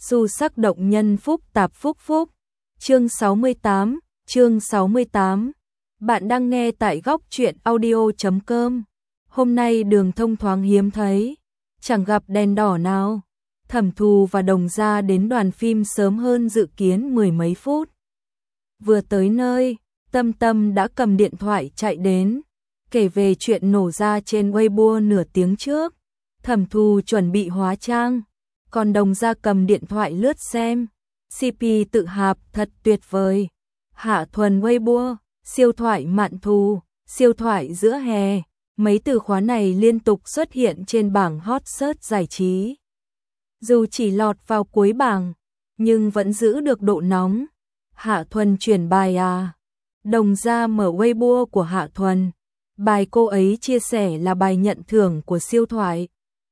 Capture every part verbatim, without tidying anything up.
Xu sắc động nhân phúc tạp phúc phúc. Chương sáu mươi tám, chương sáu mươi tám. Bạn đang nghe tại góc truyện audio chấm com. Hôm nay đường thông thoáng hiếm thấy, chẳng gặp đèn đỏ nào. Thẩm Thù và Đồng Gia đến đoàn phim sớm hơn dự kiến mười mấy phút. Vừa tới nơi, Tâm Tâm đã cầm điện thoại chạy đến, kể về chuyện nổ ra trên Weibo nửa tiếng trước. Thẩm Thù chuẩn bị hóa trang, còn Đồng Gia cầm điện thoại lướt xem. xê pê tự hạp thật tuyệt vời. Hạ Thuần Weibo, siêu thoại mạn thù, siêu thoại giữa hè. Mấy từ khóa này liên tục xuất hiện trên bảng hot search giải trí. Dù chỉ lọt vào cuối bảng, nhưng vẫn giữ được độ nóng. Hạ Thuần chuyển bài à? Đồng Gia mở Weibo của Hạ Thuần. Bài cô ấy chia sẻ là bài nhận thưởng của siêu thoại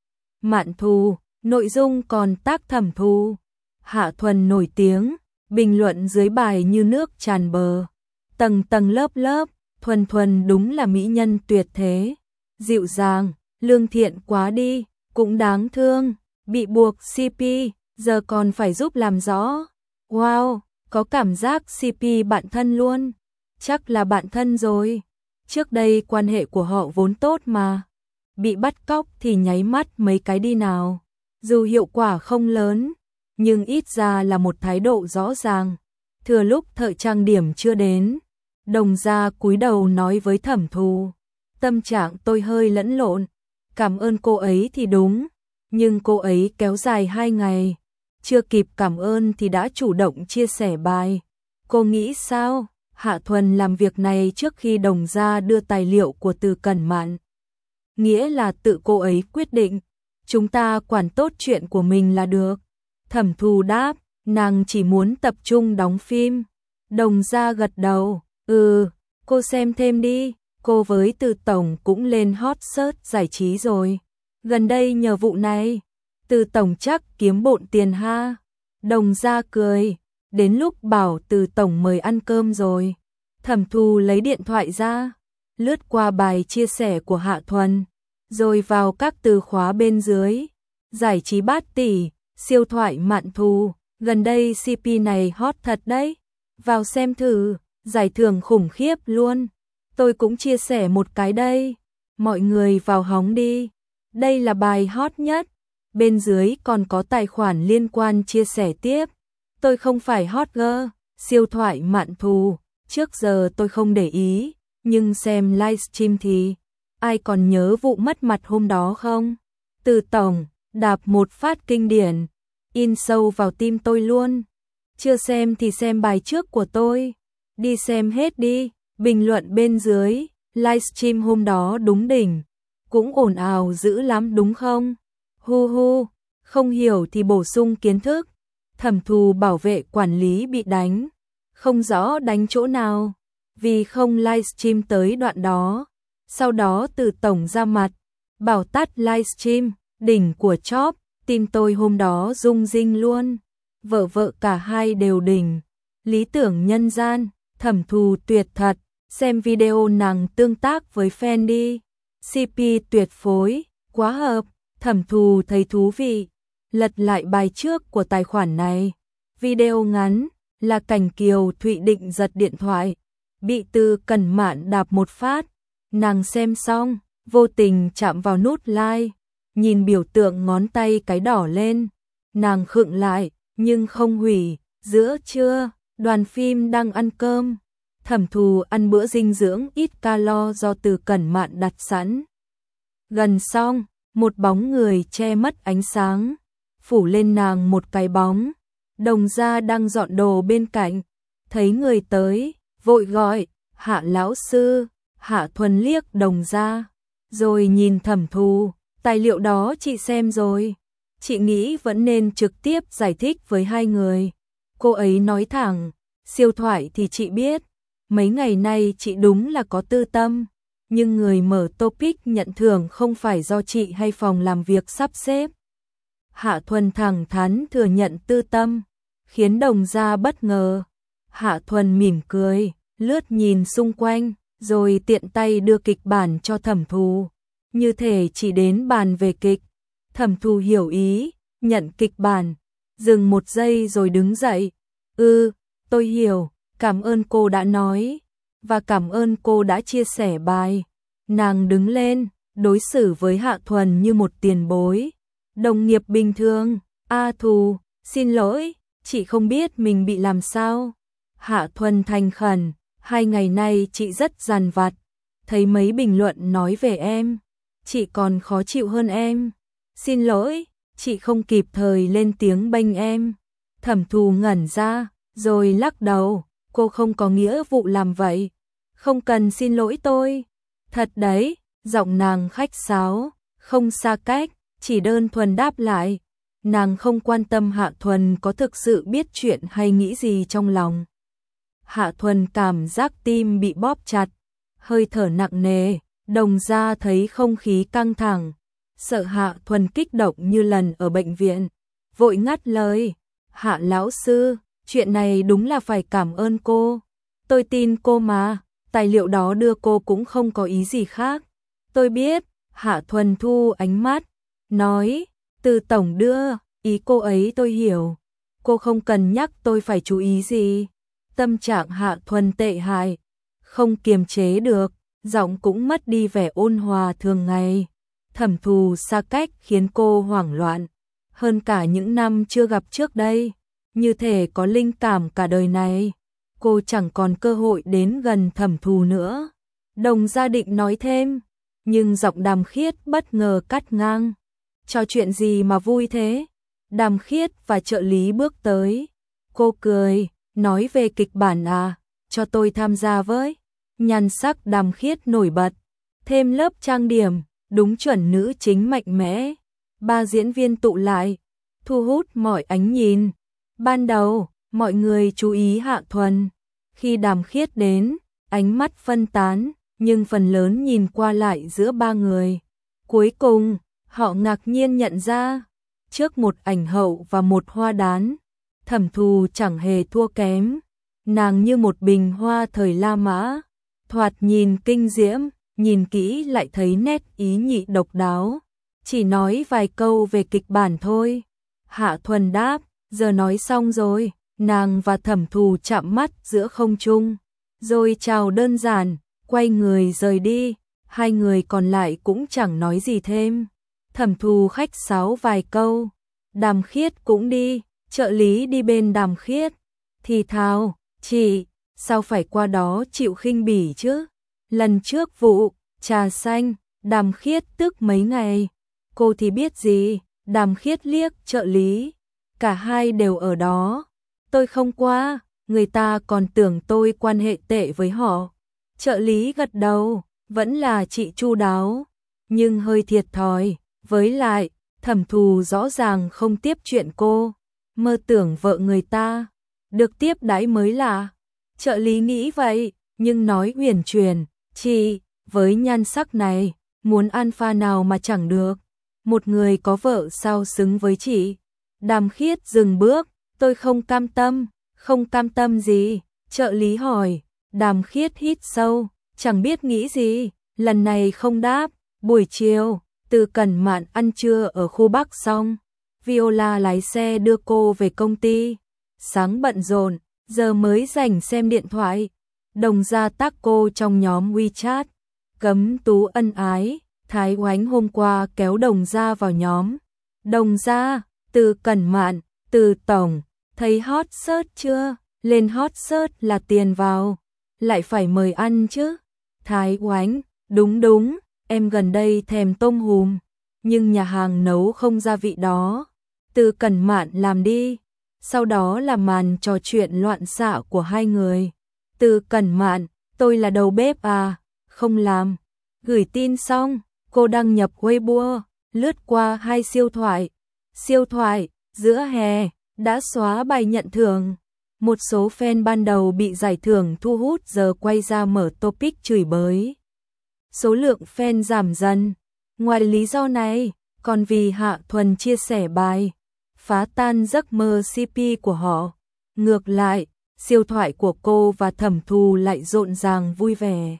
mạn thù, nội dung còn tác Thẩm Thù. Hạ Thuần nổi tiếng, bình luận dưới bài như nước tràn bờ, tầng tầng lớp lớp. Thuần Thuần đúng là mỹ nhân tuyệt thế, dịu dàng, lương thiện quá đi, cũng đáng thương, bị buộc xê pê, giờ còn phải giúp làm rõ. Wow, có cảm giác xê pê bạn thân luôn. Chắc là bạn thân rồi. Trước đây quan hệ của họ vốn tốt mà. Bị bắt cóc thì nháy mắt mấy cái đi nào. Dù hiệu quả không lớn, nhưng ít ra là một thái độ rõ ràng. Thừa lúc thợ trang điểm chưa đến, Đồng Gia cúi đầu nói với Thẩm Thù. Tâm trạng tôi hơi lẫn lộn. Cảm ơn cô ấy thì đúng, nhưng cô ấy kéo dài hai ngày. Chưa kịp cảm ơn thì đã chủ động chia sẻ bài. Cô nghĩ sao? Hạ Thuần làm việc này trước khi Đồng Gia đưa tài liệu của Từ Cẩn Mạn. Nghĩa là tự cô ấy quyết định. Chúng ta quản tốt chuyện của mình là được. Thẩm Thù đáp, nàng chỉ muốn tập trung đóng phim. Đồng Gia gật đầu, ừ, cô xem thêm đi. Cô với Từ Tổng cũng lên hot search giải trí rồi. Gần đây nhờ vụ này, Từ Tổng chắc kiếm bộn tiền ha. Đồng Gia cười, đến lúc bảo Từ Tổng mời ăn cơm rồi. Thẩm Thù lấy điện thoại ra, lướt qua bài chia sẻ của Hạ Thuần, rồi vào các từ khóa bên dưới. Giải trí bát tỷ, siêu thoại mạn thù, gần đây xê pê này hot thật đấy. Vào xem thử, giải thưởng khủng khiếp luôn. Tôi cũng chia sẻ một cái đây. Mọi người vào hóng đi. Đây là bài hot nhất. Bên dưới còn có tài khoản liên quan chia sẻ tiếp. Tôi không phải hot girl, siêu thoại mạn thù. Trước giờ tôi không để ý, nhưng xem livestream thì ai còn nhớ vụ mất mặt hôm đó không? Từ Tổng, đạp một phát kinh điển, in sâu vào tim tôi luôn. Chưa xem thì xem bài trước của tôi. Đi xem hết đi. Bình luận bên dưới, livestream hôm đó đúng đỉnh. Cũng ồn ào dữ lắm đúng không? Hu hu, không hiểu thì bổ sung kiến thức. Thẩm Thù bảo vệ quản lý bị đánh. Không rõ đánh chỗ nào, vì không livestream tới đoạn đó. Sau đó Từ Tổng ra mặt, bảo tắt livestream, đỉnh của chóp, tim tôi hôm đó rung rinh luôn. Vợ vợ cả hai đều đỉnh. Lý tưởng nhân gian, Thẩm Thù tuyệt thật, xem video nàng tương tác với fan đi. xê pê tuyệt phối, quá hợp, Thẩm Thù thấy thú vị. Lật lại bài trước của tài khoản này, video ngắn. Là cảnh Kiều Thụy định giật điện thoại, bị Từ Cẩn Mạn đạp một phát. Nàng xem xong, vô tình chạm vào nút like, nhìn biểu tượng ngón tay cái đỏ lên. Nàng khựng lại, nhưng không hủy. Giữa trưa, đoàn phim đang ăn cơm. Thẩm Thù ăn bữa dinh dưỡng ít calo do Từ Cẩn Mạn đặt sẵn. Gần xong, một bóng người che mất ánh sáng, phủ lên nàng một cái bóng. Đồng Gia đang dọn đồ bên cạnh, thấy người tới, vội gọi, Hạ lão sư. Hạ Thuần liếc Đồng Gia, rồi nhìn Thẩm Thù, tài liệu đó chị xem rồi. Chị nghĩ vẫn nên trực tiếp giải thích với hai người. Cô ấy nói thẳng, siêu thoại thì chị biết, mấy ngày nay chị đúng là có tư tâm, nhưng người mở topic nhận thưởng không phải do chị hay phòng làm việc sắp xếp. Hạ Thuần thẳng thắn thừa nhận tư tâm, khiến Đồng Gia bất ngờ. Hạ Thuần mỉm cười, lướt nhìn xung quanh, rồi tiện tay đưa kịch bản cho Thẩm Thù. Như thể chỉ đến bàn về kịch. Thẩm Thù hiểu ý, nhận kịch bản, dừng một giây rồi đứng dậy. Ừ, tôi hiểu, cảm ơn cô đã nói, và cảm ơn cô đã chia sẻ bài. Nàng đứng lên, đối xử với Hạ Thuần như một tiền bối. Đồng nghiệp bình thường. A Thù, xin lỗi, chị không biết mình bị làm sao. Hạ Thuần thành khẩn, hai ngày nay chị rất dằn vặt. Thấy mấy bình luận nói về em, chị còn khó chịu hơn em. Xin lỗi, chị không kịp thời lên tiếng bênh em. Thẩm Thù ngẩn ra, rồi lắc đầu, cô không có nghĩa vụ làm vậy. Không cần xin lỗi tôi. Thật đấy, giọng nàng khách sáo, không xa cách, chỉ đơn thuần đáp lại. Nàng không quan tâm Hạ Thuần có thực sự biết chuyện hay nghĩ gì trong lòng. Hạ Thuần cảm giác tim bị bóp chặt, hơi thở nặng nề, Đồng Gia thấy không khí căng thẳng, sợ Hạ Thuần kích động như lần ở bệnh viện, vội ngắt lời. Hạ lão sư, chuyện này đúng là phải cảm ơn cô. Tôi tin cô mà, tài liệu đó đưa cô cũng không có ý gì khác. Tôi biết. Hạ Thuần thu ánh mắt, nói, từ tổng đưa, ý cô ấy tôi hiểu. Cô không cần nhắc tôi phải chú ý gì. Tâm trạng Hạ Thuần tệ hại, không kiềm chế được, giọng cũng mất đi vẻ ôn hòa thường ngày. Thẩm Thù xa cách khiến cô hoảng loạn, hơn cả những năm chưa gặp trước đây, như thể có linh cảm cả đời này. Cô chẳng còn cơ hội đến gần Thẩm Thù nữa. Đồng Gia định nói thêm, nhưng giọng Đàm Khiết bất ngờ cắt ngang. Trò chuyện gì mà vui thế? Đàm Khiết và trợ lý bước tới. Cô cười, nói về kịch bản à, cho tôi tham gia với. Nhan sắc Đàm Khiết nổi bật, thêm lớp trang điểm, đúng chuẩn nữ chính mạnh mẽ. Ba diễn viên tụ lại, thu hút mọi ánh nhìn. Ban đầu, mọi người chú ý Hạ Thuần. Khi Đàm Khiết đến, ánh mắt phân tán, nhưng phần lớn nhìn qua lại giữa ba người. Cuối cùng, họ ngạc nhiên nhận ra, trước một ảnh hậu và một hoa đán, Thẩm Thù chẳng hề thua kém. Nàng như một bình hoa thời La Mã, thoạt nhìn kinh diễm, nhìn kỹ lại thấy nét ý nhị độc đáo. Chỉ nói vài câu về kịch bản thôi. Hạ Thuần đáp, giờ nói xong rồi. Nàng và Thẩm Thù chạm mắt giữa không trung, rồi chào đơn giản, quay người rời đi. Hai người còn lại cũng chẳng nói gì thêm. Thẩm Thù khách sáo vài câu, Đàm Khiết cũng đi, trợ lý đi bên Đàm Khiết, thì thào, chị, sao phải qua đó chịu khinh bỉ chứ? Lần trước vụ trà xanh, Đàm Khiết tức mấy ngày, cô thì biết gì? Đàm Khiết liếc trợ lý, cả hai đều ở đó. Tôi không qua, người ta còn tưởng tôi quan hệ tệ với họ. Trợ lý gật đầu, vẫn là chị chu đáo, nhưng hơi thiệt thòi. Với lại, Thẩm Thù rõ ràng không tiếp chuyện cô, mơ tưởng vợ người ta được tiếp đãi mới lạ. Trợ lý nghĩ vậy, nhưng nói huyền truyền, chị, với nhan sắc này, muốn alpha nào mà chẳng được. Một người có vợ sao xứng với chị? Đàm Khiết dừng bước, tôi không cam tâm. Không cam tâm gì? Trợ lý hỏi. Đàm Khiết hít sâu, chẳng biết nghĩ gì, lần này không đáp. Buổi chiều, Từ Cẩn Mạn ăn trưa ở khu Bắc xong, Viola lái xe đưa cô về công ty. Sáng bận rộn, giờ mới rảnh xem điện thoại. Đồng Gia tag cô trong nhóm WeChat. Cấm Tú ân ái, Thái Oánh hôm qua kéo Đồng Gia vào nhóm. Đồng Gia, Từ Cẩn Mạn, Từ tổng, thấy hot search chưa? Lên hot search là tiền vào, lại phải mời ăn chứ. Thái Oánh, đúng đúng, em gần đây thèm tôm hùm, nhưng nhà hàng nấu không gia vị đó. Từ Cẩn Mạn làm đi. Sau đó là màn trò chuyện loạn xạ của hai người. Từ Cẩn Mạn, tôi là đầu bếp à, không làm. Gửi tin xong, cô đăng nhập Weibo, lướt qua hai siêu thoại. Siêu thoại, giữa hè, đã xóa bài nhận thưởng. Một số fan ban đầu bị giải thưởng thu hút giờ quay ra mở topic chửi bới. Số lượng fan giảm dần. Ngoài lý do này, còn vì Hạ Thuần chia sẻ bài, phá tan giấc mơ xê pê của họ. Ngược lại, siêu thoại của cô và Thẩm Thù lại rộn ràng vui vẻ.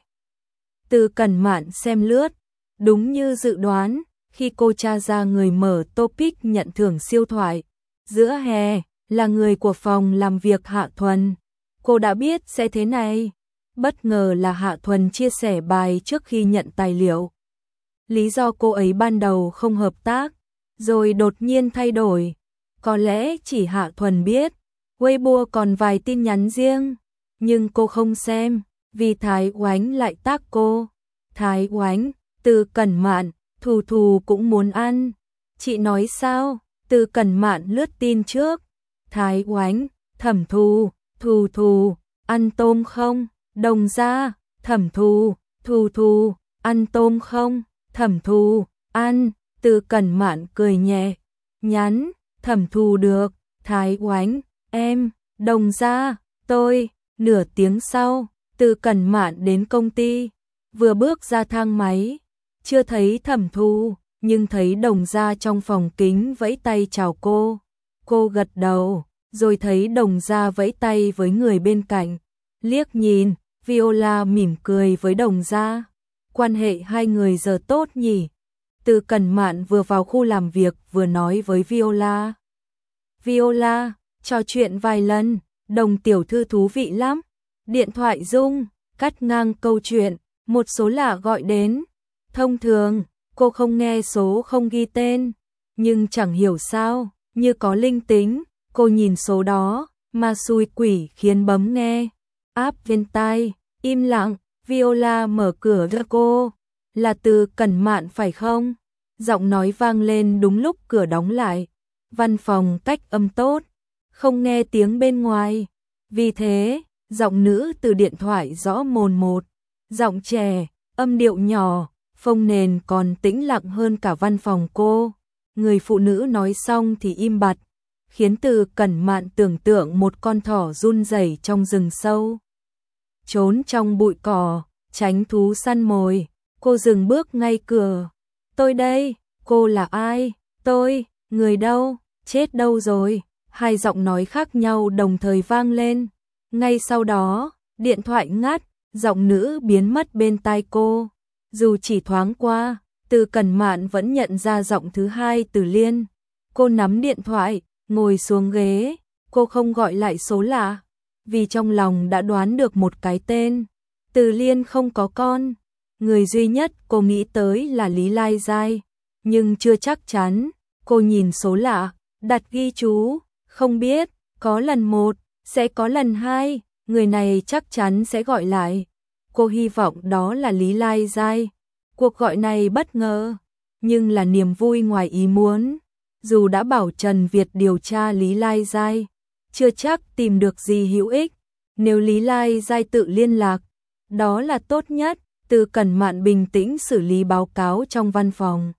Từ Cẩn Mạn xem lướt, đúng như dự đoán, khi cô tra ra người mở topic nhận thưởng siêu thoại, giữa hè, là người của phòng làm việc Hạ Thuần. Cô đã biết sẽ thế này. Bất ngờ là Hạ Thuần chia sẻ bài trước khi nhận tài liệu. Lý do cô ấy ban đầu không hợp tác, rồi đột nhiên thay đổi. Có lẽ chỉ Hạ Thuần biết. Weibo còn vài tin nhắn riêng, nhưng cô không xem, vì Thái Oánh lại tác cô. Thái Oánh, Từ Cẩn Mạn, Thù Thù cũng muốn ăn. Chị nói sao? Từ Cẩn Mạn lướt tin trước. Thái Oánh, Thẩm Thù, Thù Thù, ăn tôm không? Đồng Gia, Thẩm Thù, Thù Thù, ăn tôm không? Thẩm Thù, ăn. Từ Cẩn Mạn cười nhẹ, nhắn, Thẩm Thù được. Thái Oánh, em. Đồng Gia, tôi. Nửa tiếng sau, Từ Cẩn Mạn đến công ty, vừa bước ra thang máy, chưa thấy Thẩm Thù, nhưng thấy Đồng Gia trong phòng kính vẫy tay chào cô. Cô gật đầu, rồi thấy Đồng Gia vẫy tay với người bên cạnh. Liếc nhìn, Viola mỉm cười với Đồng Gia. Quan hệ hai người giờ tốt nhỉ? Từ Cẩn Mạn vừa vào khu làm việc vừa nói với Viola. Viola, trò chuyện vài lần, Đồng tiểu thư thú vị lắm. Điện thoại rung, cắt ngang câu chuyện, một số lạ gọi đến. Thông thường, cô không nghe số không ghi tên, nhưng chẳng hiểu sao, như có linh tính, cô nhìn số đó, mà xui quỷ khiến bấm nghe. Áp bên tai, im lặng, Viola mở cửa cho cô. Là Từ Cẩn Mạn phải không? Giọng nói vang lên đúng lúc cửa đóng lại. Văn phòng cách âm tốt, không nghe tiếng bên ngoài. Vì thế, giọng nữ từ điện thoại rõ mồn một. Giọng trẻ, âm điệu nhỏ, phông nền còn tĩnh lặng hơn cả văn phòng cô. Người phụ nữ nói xong thì im bặt, khiến Từ Cẩn Mạn tưởng tượng một con thỏ run rẩy trong rừng sâu. Trốn trong bụi cỏ, tránh thú săn mồi. Cô dừng bước ngay cửa. Tôi đây, cô là ai? Tôi, người đâu? Chết đâu rồi? Hai giọng nói khác nhau đồng thời vang lên. Ngay sau đó, điện thoại ngắt, giọng nữ biến mất bên tai cô. Dù chỉ thoáng qua, Từ Cẩn Mạn vẫn nhận ra giọng thứ hai Từ Liên. Cô nắm điện thoại, ngồi xuống ghế. Cô không gọi lại số lạ, vì trong lòng đã đoán được một cái tên. Từ Liên không có con. Người duy nhất cô nghĩ tới là Lý Lai Giai, nhưng chưa chắc chắn. Cô nhìn số lạ, đặt ghi chú, không biết, có lần một, sẽ có lần hai, người này chắc chắn sẽ gọi lại. Cô hy vọng đó là Lý Lai Giai. Cuộc gọi này bất ngờ, nhưng là niềm vui ngoài ý muốn. Dù đã bảo Trần Việt điều tra Lý Lai Giai, chưa chắc tìm được gì hữu ích. Nếu Lý Lai Giai tự liên lạc, đó là tốt nhất. Từ Cẩn Mạn bình tĩnh xử lý báo cáo trong văn phòng.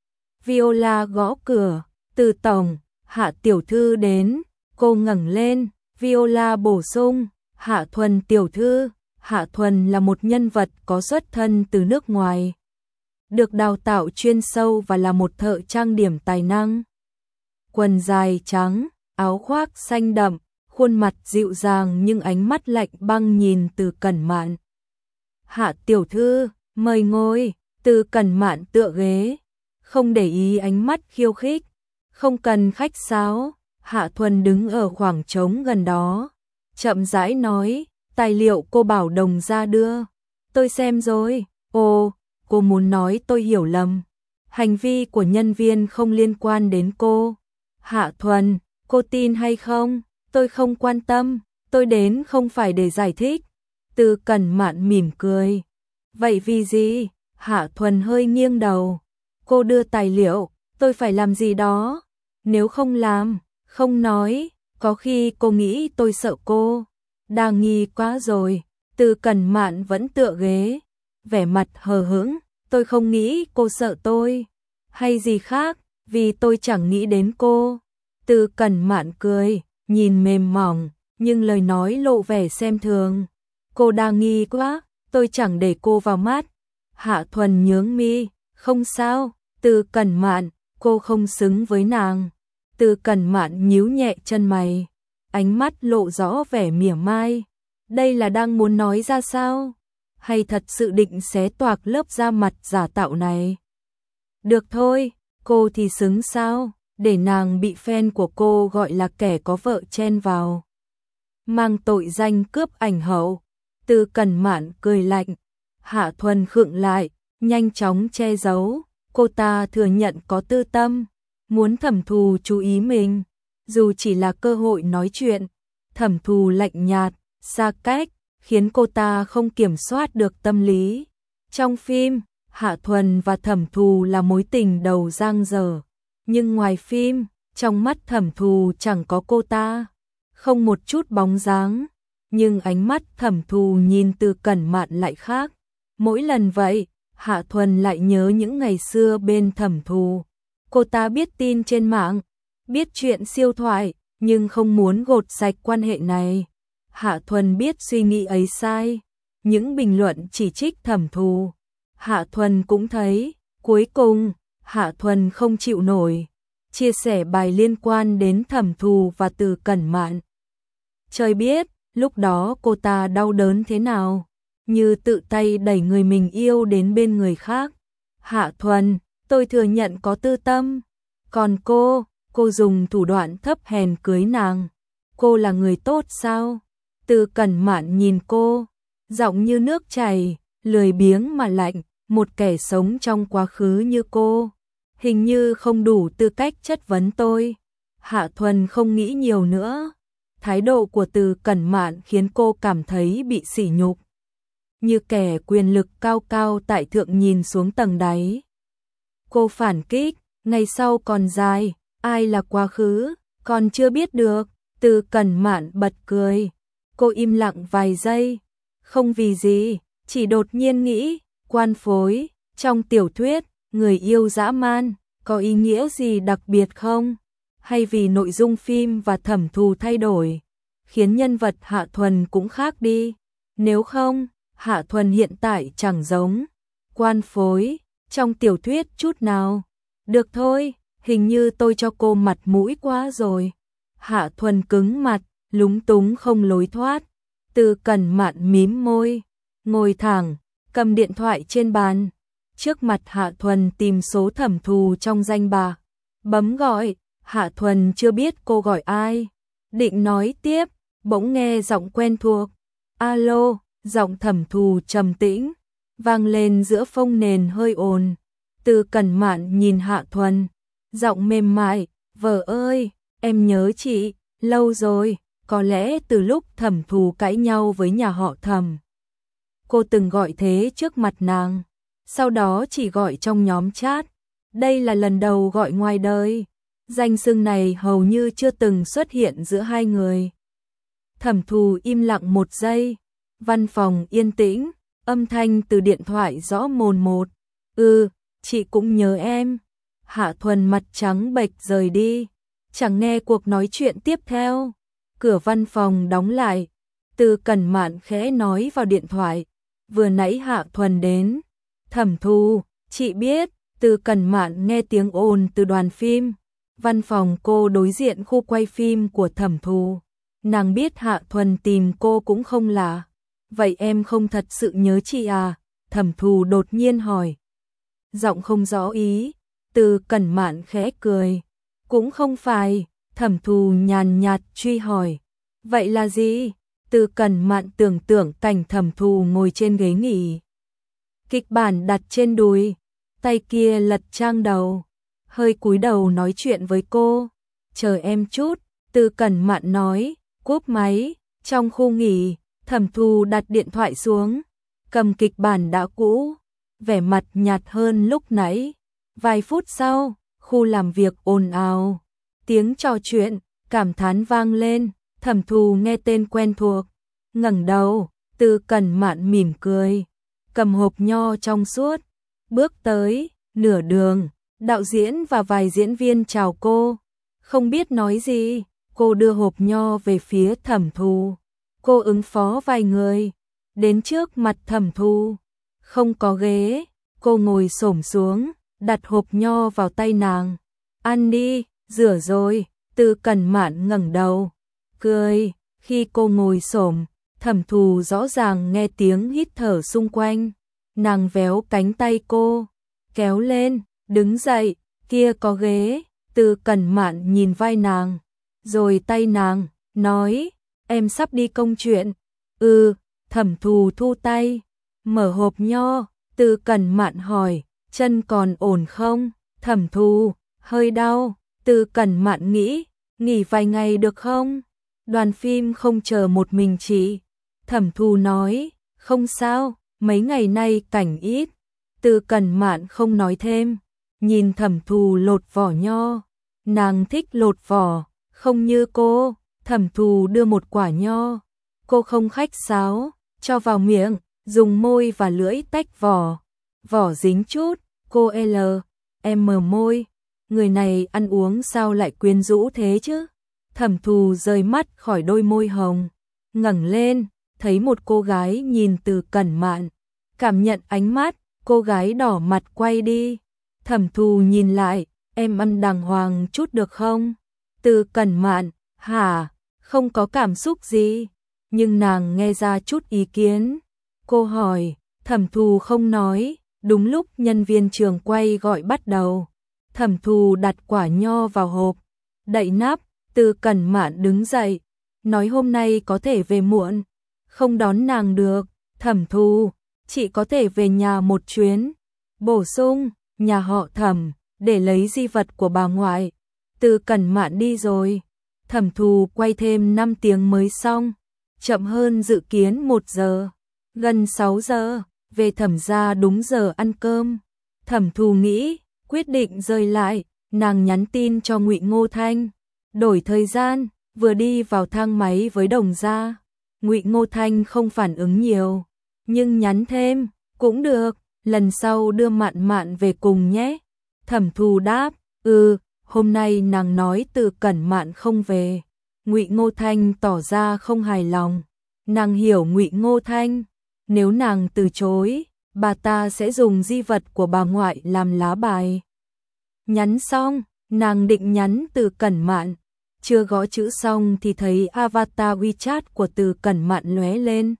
Viola gõ cửa. Từ tổng, Hạ tiểu thư đến. Cô ngẩng lên, Viola bổ sung, Hạ Thuần tiểu thư. Hạ Thuần là một nhân vật có xuất thân từ nước ngoài, được đào tạo chuyên sâu và là một thợ trang điểm tài năng. Quần dài trắng, áo khoác xanh đậm, khuôn mặt dịu dàng nhưng ánh mắt lạnh băng nhìn Từ Cẩn Mạn. Hạ tiểu thư, mời ngồi. Từ Cẩn Mạn tựa ghế, không để ý ánh mắt khiêu khích. Không cần khách sáo. Hạ Thuần đứng ở khoảng trống gần đó, chậm rãi nói, tài liệu cô bảo Đồng Gia đưa, tôi xem rồi. Ồ, cô muốn nói tôi hiểu lầm. Hành vi của nhân viên không liên quan đến cô. Hạ Thuần, cô tin hay không? Tôi không quan tâm, tôi đến không phải để giải thích. Từ Cẩn Mạn mỉm cười. Vậy vì gì? Hạ Thuần hơi nghiêng đầu. Cô đưa tài liệu, tôi phải làm gì đó. Nếu không làm, không nói, có khi cô nghĩ tôi sợ cô. Đa nghi quá rồi. Từ Cẩn Mạn vẫn tựa ghế, vẻ mặt hờ hững. Tôi không nghĩ cô sợ tôi, hay gì khác, vì tôi chẳng nghĩ đến cô. Từ Cẩn Mạn cười, nhìn mềm mỏng, nhưng lời nói lộ vẻ xem thường. Cô đa nghi quá, tôi chẳng để cô vào mắt. Hạ Thuần nhướng mi, không sao. Từ Cẩn Mạn, cô không xứng với nàng. Từ Cẩn Mạn nhíu nhẹ chân mày, ánh mắt lộ rõ vẻ mỉa mai. Đây là đang muốn nói ra sao? Hay thật sự định xé toạc lớp da mặt giả tạo này? Được thôi, cô thì xứng sao? để nàng bị fan của cô gọi là kẻ có vợ chen vào. Mang tội danh cướp ảnh hậu. Từ Cẩn Mạn cười lạnh. Hạ Thuần khựng lại, nhanh chóng che giấu. Cô ta thừa nhận có tư tâm, muốn Thẩm Thù chú ý mình, dù chỉ là cơ hội nói chuyện. Thẩm Thù lạnh nhạt, xa cách, khiến cô ta không kiểm soát được tâm lý. Trong phim, Hạ Thuần và Thẩm Thù là mối tình đầu giang dở, nhưng ngoài phim, trong mắt Thẩm Thù chẳng có cô ta, không một chút bóng dáng. Nhưng ánh mắt Thẩm Thù nhìn Từ Cẩn Mạn lại khác. Mỗi lần vậy, Hạ Thuần lại nhớ những ngày xưa bên Thẩm Thù. Cô ta biết tin trên mạng, biết chuyện siêu thoại, nhưng không muốn gột sạch quan hệ này. Hạ Thuần biết suy nghĩ ấy sai. Những bình luận chỉ trích Thẩm Thù, Hạ Thuần cũng thấy. Cuối cùng, Hạ Thuần không chịu nổi, chia sẻ bài liên quan đến Thẩm Thù và Từ Cẩn Mạn. Trời biết, lúc đó cô ta đau đớn thế nào, như tự tay đẩy người mình yêu đến bên người khác. Hạ Thuần, tôi thừa nhận có tư tâm. Còn cô, cô dùng thủ đoạn thấp hèn cưới nàng. Cô là người tốt sao? Từ Cẩn Mạn nhìn cô, giọng như nước chảy, lười biếng mà lạnh. Một kẻ sống trong quá khứ như cô, hình như không đủ tư cách chất vấn tôi. Hạ Thuần không nghĩ nhiều nữa. Thái độ của Từ Cẩn Mạn khiến cô cảm thấy bị sỉ nhục, như kẻ quyền lực cao cao tại thượng nhìn xuống tầng đáy. Cô phản kích, ngày sau còn dài, ai là quá khứ, còn chưa biết được. Từ Cẩn Mạn bật cười. Cô im lặng vài giây, không vì gì, chỉ đột nhiên nghĩ, quan phối, trong tiểu thuyết, người yêu dã man, có ý nghĩa gì đặc biệt không? Hay vì nội dung phim và Thẩm Thù thay đổi, khiến nhân vật Hạ Thuần cũng khác đi? Nếu không, Hạ Thuần hiện tại chẳng giống quan phối trong tiểu thuyết chút nào. Được thôi, hình như tôi cho cô mặt mũi quá rồi. Hạ Thuần cứng mặt, lúng túng không lối thoát. Từ Cẩn Mạn mím môi, ngồi thẳng, cầm điện thoại trên bàn. Trước mặt Hạ Thuần tìm số Thẩm Thù trong danh bạ, bấm gọi. Hạ Thuần chưa biết cô gọi ai, định nói tiếp, bỗng nghe giọng quen thuộc. Alo, giọng Thẩm Thù trầm tĩnh, vang lên giữa phông nền hơi ồn. Từ Cẩn Mạn nhìn Hạ Thuần, giọng mềm mại, vợ ơi, em nhớ chị, lâu rồi, có lẽ từ lúc Thẩm Thù cãi nhau với nhà họ Thẩm. Cô từng gọi thế trước mặt nàng, sau đó chỉ gọi trong nhóm chat. Đây là lần đầu gọi ngoài đời. Danh xưng này hầu như chưa từng xuất hiện giữa hai người. Thẩm Thù im lặng một giây. Văn phòng yên tĩnh, âm thanh từ điện thoại rõ mồn một. Ừ, chị cũng nhớ em. Hạ Thuần mặt trắng bệch rời đi, chẳng nghe cuộc nói chuyện tiếp theo. Cửa văn phòng đóng lại. Từ Cẩn Mạn khẽ nói vào điện thoại. Vừa nãy Hạ Thuần đến. Thẩm Thù, chị biết. Từ Cẩn Mạn nghe tiếng ồn từ đoàn phim. Văn phòng cô đối diện khu quay phim của Thẩm Thù. Nàng biết Hạ Thuần tìm cô cũng không lạ. Vậy em không thật sự nhớ chị à? Thẩm Thù đột nhiên hỏi. Giọng không rõ ý. Từ Cẩn Mạn khẽ cười. Cũng không phải. Thẩm Thù nhàn nhạt truy hỏi. Vậy là gì? Từ Cẩn Mạn tưởng tượng cảnh Thẩm Thù ngồi trên ghế nghỉ, kịch bản đặt trên đùi, tay kia lật trang đầu, hơi cúi đầu nói chuyện với cô. Chờ em chút. Từ Cẩn Mạn nói. Cúp máy. Trong khu nghỉ, Thẩm Thù đặt điện thoại xuống, cầm kịch bản đã cũ, vẻ mặt nhạt hơn lúc nãy. Vài phút sau, khu làm việc ồn ào, tiếng trò chuyện, cảm thán vang lên. Thẩm Thù nghe tên quen thuộc, ngẩng đầu. Từ Cẩn Mạn mỉm cười, cầm hộp nho trong suốt, bước tới. Nửa đường, đạo diễn và vài diễn viên chào cô. Không biết nói gì, cô đưa hộp nho về phía Thẩm Thù. Cô ứng phó vài người, đến trước mặt Thẩm Thù. Không có ghế, cô ngồi xổm xuống, đặt hộp nho vào tay nàng. Ăn đi, rửa rồi. Từ Cẩn Mạn ngẩng đầu, cười. Khi cô ngồi xổm, Thẩm Thù rõ ràng nghe tiếng hít thở xung quanh. Nàng véo cánh tay cô, kéo lên, đứng dậy, kia có ghế. Từ Cẩn Mạn nhìn vai nàng, rồi tay nàng, nói, em sắp đi công chuyện. Ừ, Thẩm Thù thu tay, mở hộp nho, Từ Cẩn Mạn hỏi, chân còn ổn không? Thẩm Thù, hơi đau. Từ Cẩn Mạn nghĩ, nghỉ vài ngày được không? Đoàn phim không chờ một mình chị. Thẩm Thù nói, không sao, mấy ngày nay cảnh ít. Từ Cẩn Mạn không nói thêm, nhìn Thẩm Thù lột vỏ nho. Nàng thích lột vỏ, không như cô. Thẩm Thù đưa một quả nho, cô không khách sáo, cho vào miệng, dùng môi và lưỡi tách vỏ. Vỏ dính chút, cô L, em mờ môi. Người này ăn uống sao lại quyến rũ thế chứ? Thẩm Thù rời mắt khỏi đôi môi hồng, ngẩng lên, thấy một cô gái nhìn Từ Cẩn Mạn. Cảm nhận ánh mắt, cô gái đỏ mặt quay đi. Thẩm Thù nhìn lại, em ăn đàng hoàng chút được không? Từ Cẩn Mạn, hả? Không có cảm xúc gì, nhưng nàng nghe ra chút ý kiến. Cô hỏi, Thẩm Thù không nói. Đúng lúc nhân viên trường quay gọi bắt đầu, Thẩm Thù đặt quả nho vào hộp, đậy nắp. Từ Cẩn Mạn đứng dậy, nói hôm nay có thể về muộn, không đón nàng được. Thẩm Thù, chị có thể về nhà một chuyến. Bổ sung, nhà họ Thẩm, để lấy di vật của bà ngoại. Từ Cẩn Mạn đi rồi. Thẩm Thù quay thêm năm tiếng mới xong, chậm hơn dự kiến một giờ. Gần sáu giờ, về Thẩm gia đúng giờ ăn cơm. Thẩm Thù nghĩ, quyết định rời lại, nàng nhắn tin cho Ngụy Ngô Thanh, đổi thời gian, vừa đi vào thang máy với Đồng gia. Ngụy Ngô Thanh không phản ứng nhiều, nhưng nhắn thêm, cũng được, lần sau đưa Mạn Mạn về cùng nhé. Thẩm Thù đáp, ừ, hôm nay nàng nói Từ Cẩn Mạn không về. Ngụy Ngô Thanh tỏ ra không hài lòng. Nàng hiểu Ngụy Ngô Thanh, nếu nàng từ chối, bà ta sẽ dùng di vật của bà ngoại làm lá bài. Nhắn xong, nàng định nhắn Từ Cẩn Mạn, chưa gõ chữ xong thì thấy avatar WeChat của Từ Cẩn Mạn lóe lên.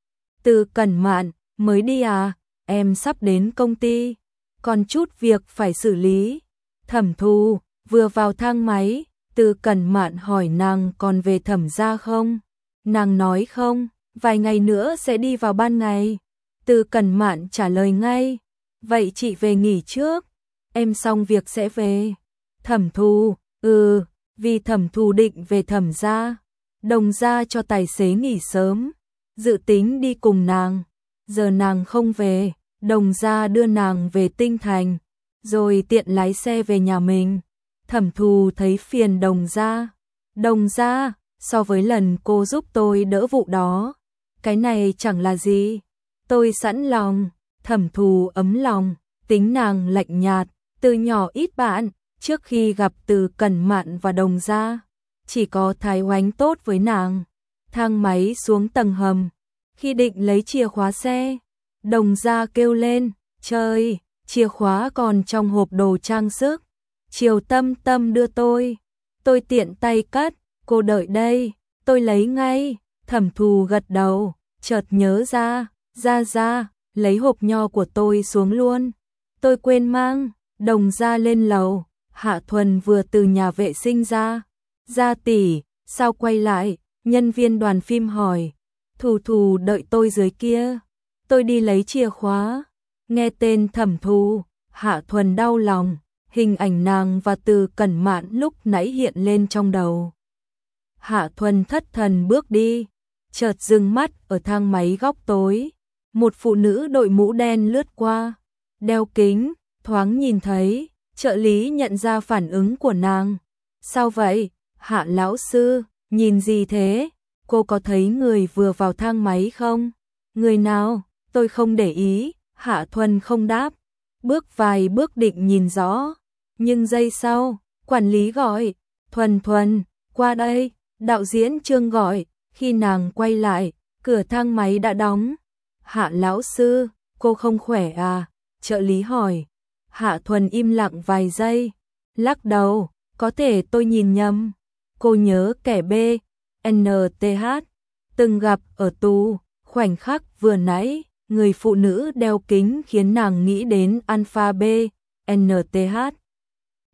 Từ Cẩn Mạn, mới đi à? Em sắp đến công ty, còn chút việc phải xử lý. Thẩm Thù vừa vào thang máy, Từ Cẩn Mạn hỏi nàng còn về Thẩm gia không? Nàng nói không, vài ngày nữa sẽ đi vào ban ngày. Từ Cẩn Mạn trả lời ngay, vậy chị về nghỉ trước, em xong việc sẽ về. Thẩm Thù, ừ, vì Thẩm Thù định về Thẩm gia. Đồng gia cho tài xế nghỉ sớm, dự tính đi cùng nàng. Giờ nàng không về, Đồng gia đưa nàng về Tinh Thành, rồi tiện lái xe về nhà mình. Thẩm Thù thấy phiền Đồng gia. Đồng gia, so với lần cô giúp tôi đỡ vụ đó, cái này chẳng là gì. Tôi sẵn lòng. Thẩm Thù ấm lòng, tính nàng lạnh nhạt, từ nhỏ ít bạn, trước khi gặp Từ Cẩn Mạn và Đồng gia, chỉ có Thái Oánh tốt với nàng. Thang máy xuống tầng hầm, khi định lấy chìa khóa xe, Đồng gia kêu lên, trời, chìa khóa còn trong hộp đồ trang sức. Triều Tâm Tâm đưa tôi, tôi tiện tay cất, cô đợi đây, tôi lấy ngay. Thẩm Thù gật đầu, chợt nhớ ra, ra ra, lấy hộp nho của tôi xuống luôn, tôi quên mang. Đồng gia lên lầu, Hạ Thuần vừa từ nhà vệ sinh ra. Gia tỷ, sao quay lại? Nhân viên đoàn phim hỏi. Thù Thù đợi tôi dưới kia, tôi đi lấy chìa khóa. Nghe tên Thẩm Thù, Hạ Thuần đau lòng, hình ảnh nàng và Từ Cẩn Mạn lúc nãy hiện lên trong đầu. Hạ Thuần thất thần bước đi, chợt dừng mắt ở thang máy góc tối. Một phụ nữ đội mũ đen lướt qua, đeo kính, thoáng nhìn thấy, trợ lý nhận ra phản ứng của nàng. Sao vậy? Hạ lão sư, nhìn gì thế? Cô có thấy người vừa vào thang máy không? Người nào? Tôi không để ý. Hạ Thuần không đáp, bước vài bước định nhìn rõ, nhưng giây sau, quản lý gọi, Thuần Thuần, qua đây. Đạo diễn Trương gọi, khi nàng quay lại, cửa thang máy đã đóng. Hạ lão sư, cô không khỏe à? Trợ lý hỏi. Hạ Thuần im lặng vài giây, lắc đầu, có thể tôi nhìn nhầm. Cô nhớ kẻ B, en tê hát, từng gặp ở tù. Khoảnh khắc vừa nãy, người phụ nữ đeo kính khiến nàng nghĩ đến Alpha B, en tê hát.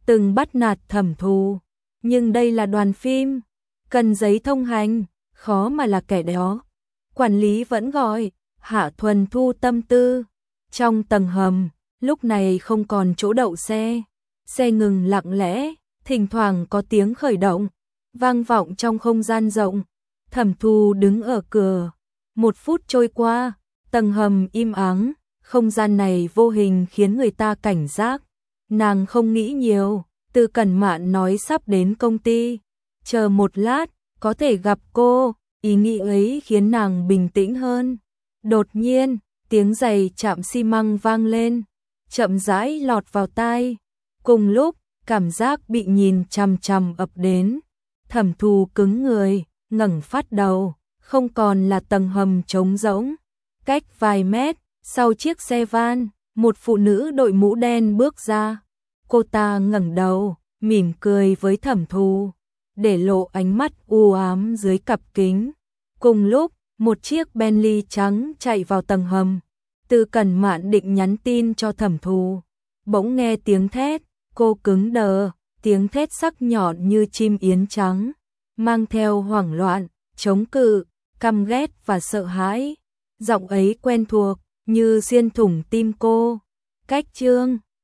từng bắt nạt Thẩm Thù, nhưng đây là đoàn phim, cần giấy thông hành, khó mà là kẻ đó. Quản lý vẫn gọi, Hạ Thuần thu tâm tư. Trong tầng hầm, lúc này không còn chỗ đậu xe. Xe ngừng lặng lẽ, thỉnh thoảng có tiếng khởi động, vang vọng trong không gian rộng. Thẩm Thù đứng ở cửa. Một phút trôi qua, tầng hầm im ắng, không gian này vô hình khiến người ta cảnh giác. Nàng không nghĩ nhiều, Từ Cẩn Mạn nói sắp đến công ty. Chờ một lát, có thể gặp cô, ý nghĩ ấy khiến nàng bình tĩnh hơn. Đột nhiên, tiếng giày chạm xi măng vang lên, chậm rãi lọt vào tai. Cùng lúc, cảm giác bị nhìn chằm chằm ập đến. Thẩm Thù cứng người, ngẩng phát đầu, không còn là tầng hầm trống rỗng. Cách vài mét, sau chiếc xe van, một phụ nữ đội mũ đen bước ra. Cô ta ngẩng đầu, mỉm cười với Thẩm Thù, để lộ ánh mắt u ám dưới cặp kính. Cùng lúc, một chiếc Bentley trắng chạy vào tầng hầm. Từ Cẩn Mạn định nhắn tin cho Thẩm Thù, bỗng nghe tiếng thét, cô cứng đờ, tiếng thét sắc nhọn như chim yến trắng, mang theo hoảng loạn, chống cự, căm ghét và sợ hãi. Giọng ấy quen thuộc, như xuyên thủng tim cô. Cách chương